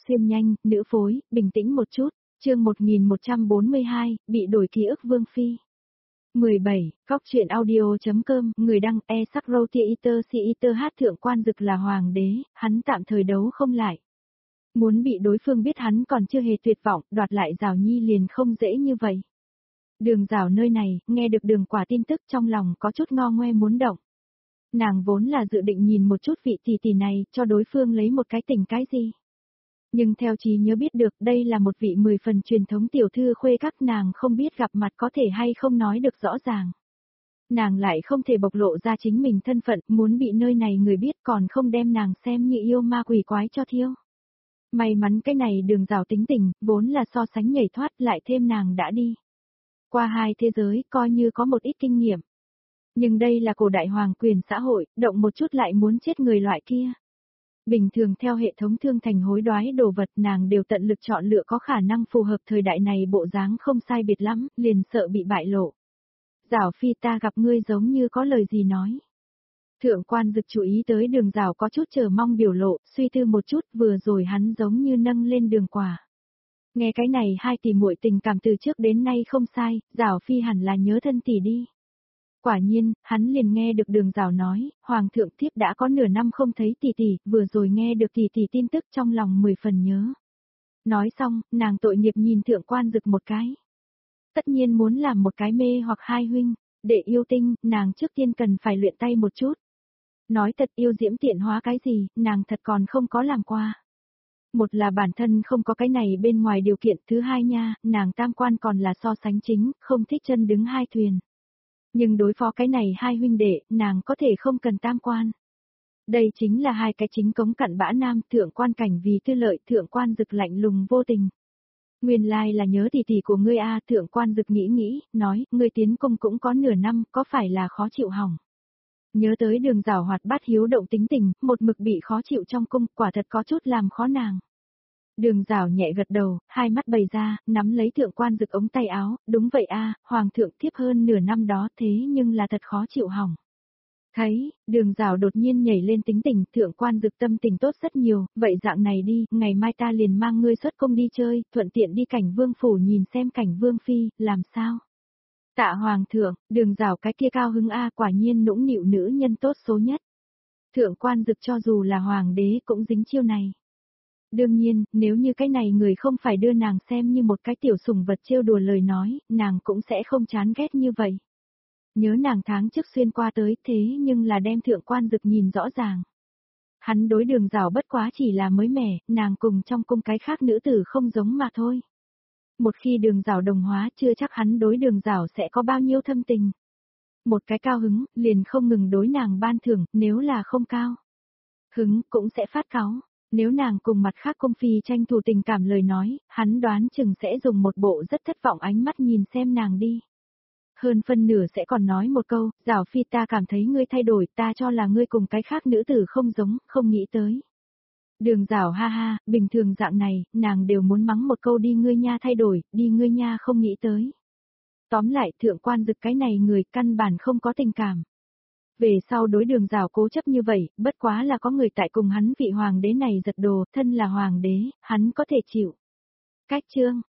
Xuyên nhanh, nữ phối, bình tĩnh một chút, chương 1142, bị đổi ký ức Vương Phi. 17, Cóc truyện audio.com, người đăng sắc roti iter si iter hát thượng quan dực là hoàng đế, hắn tạm thời đấu không lại. Muốn bị đối phương biết hắn còn chưa hề tuyệt vọng, đoạt lại Giảo Nhi liền không dễ như vậy. Đường Giảo nơi này, nghe được Đường Quả tin tức trong lòng có chút ngo ngoe muốn động. Nàng vốn là dự định nhìn một chút vị tỷ tỷ này, cho đối phương lấy một cái tình cái gì. Nhưng theo trí nhớ biết được đây là một vị 10 phần truyền thống tiểu thư khuê các nàng không biết gặp mặt có thể hay không nói được rõ ràng. Nàng lại không thể bộc lộ ra chính mình thân phận, muốn bị nơi này người biết còn không đem nàng xem như yêu ma quỷ quái cho thiêu. May mắn cái này Đường Giảo tính tình, vốn là so sánh nhảy thoát lại thêm nàng đã đi. Qua hai thế giới coi như có một ít kinh nghiệm. Nhưng đây là cổ đại hoàng quyền xã hội, động một chút lại muốn chết người loại kia. Bình thường theo hệ thống thương thành hối đoái đồ vật nàng đều tận lực chọn lựa có khả năng phù hợp thời đại này bộ dáng không sai biệt lắm, liền sợ bị bại lộ. Giảo Phi ta gặp ngươi giống như có lời gì nói. Thượng quan dực chú ý tới Đường Giảo có chút chờ mong biểu lộ, suy tư một chút vừa rồi hắn giống như nâng lên Đường Quả. Nghe cái này hai tỷ muội tình cảm từ trước đến nay không sai, Giảo Phi hẳn là nhớ thân tỷ đi. Quả nhiên, hắn liền nghe được Đường Giảo nói, Hoàng thượng thiếp đã có nửa năm không thấy tỷ tỷ, vừa rồi nghe được tỷ tỷ tin tức trong lòng 10 phần nhớ. Nói xong, nàng tội nghiệp nhìn thượng quan dực một cái. Tất nhiên muốn làm một cái mê hoặc hai huynh, để yêu tinh, nàng trước tiên cần phải luyện tay một chút. Nói thật yêu diễm tiện hóa cái gì, nàng thật còn không có làm qua. Một là bản thân không có cái này bên ngoài điều kiện, thứ hai nha, nàng tam quan còn là so sánh chính, không thích chân đứng hai thuyền. Nhưng đối phó cái này hai huynh đệ, nàng có thể không cần tam quan. Đây chính là hai cái chính cống cặn bã nam, thượng quan cảnh vì tư lợi, thượng quan dực lạnh lùng vô tình. Nguyên lai là nhớ tỷ tỷ của ngươi a, thượng quan dực nghĩ, nói, ngươi tiến cung cũng có nửa năm, có phải là khó chịu hỏng. Nhớ tới Đường Giảo hoạt bát hiếu động tính tình, một mực bị khó chịu trong cung, quả thật có chút làm khó nàng. Đường Giảo nhẹ gật đầu, hai mắt bày ra, nắm lấy thượng quan dực ống tay áo, đúng vậy a, hoàng thượng tiếp hơn nửa năm đó thế nhưng là thật khó chịu hỏng. Thấy, Đường Giảo đột nhiên nhảy lên tính tình, thượng quan dực tâm tình tốt rất nhiều, vậy dạng này đi, ngày mai ta liền mang ngươi xuất cung đi chơi, thuận tiện đi cảnh vương phủ nhìn xem cảnh vương phi, làm sao? Tạ hoàng thượng, Đường Giảo cái kia cao hứng a, quả nhiên nũng nịu nữ nhân tốt số nhất. Thượng quan dực cho dù là hoàng đế cũng dính chiêu này. Đương nhiên, nếu như cái này người không phải đưa nàng xem như một cái tiểu sủng vật trêu đùa lời nói, nàng cũng sẽ không chán ghét như vậy. Nhớ nàng tháng trước xuyên qua tới thế nhưng là đem thượng quan dực nhìn rõ ràng. Hắn đối Đường Giảo bất quá chỉ là mới mẻ, nàng cùng trong cung cái khác nữ tử không giống mà thôi. Một khi Đường Giảo đồng hóa chưa chắc hắn đối Đường Giảo sẽ có bao nhiêu thâm tình. Một cái cao hứng, liền không ngừng đối nàng ban thưởng, nếu là không cao. Hứng cũng sẽ phát cáu. Nếu nàng cùng mặt khác cung phi tranh thủ tình cảm lời nói, hắn đoán chừng sẽ dùng một bộ rất thất vọng ánh mắt nhìn xem nàng đi. Hơn phân nửa sẽ còn nói một câu, Giảo Phi ta cảm thấy ngươi thay đổi, ta cho là ngươi cùng cái khác nữ tử không giống, không nghĩ tới. Đường Giảo ha ha, bình thường dạng này, nàng đều muốn mắng một câu đi ngươi nha thay đổi, đi ngươi nha không nghĩ tới. Tóm lại thượng quan dực cái này người căn bản không có tình cảm. Về sau đối Đường Giảo cố chấp như vậy, bất quá là có người tại cùng hắn vị hoàng đế này giật đồ, thân là hoàng đế, hắn có thể chịu. Cách chương,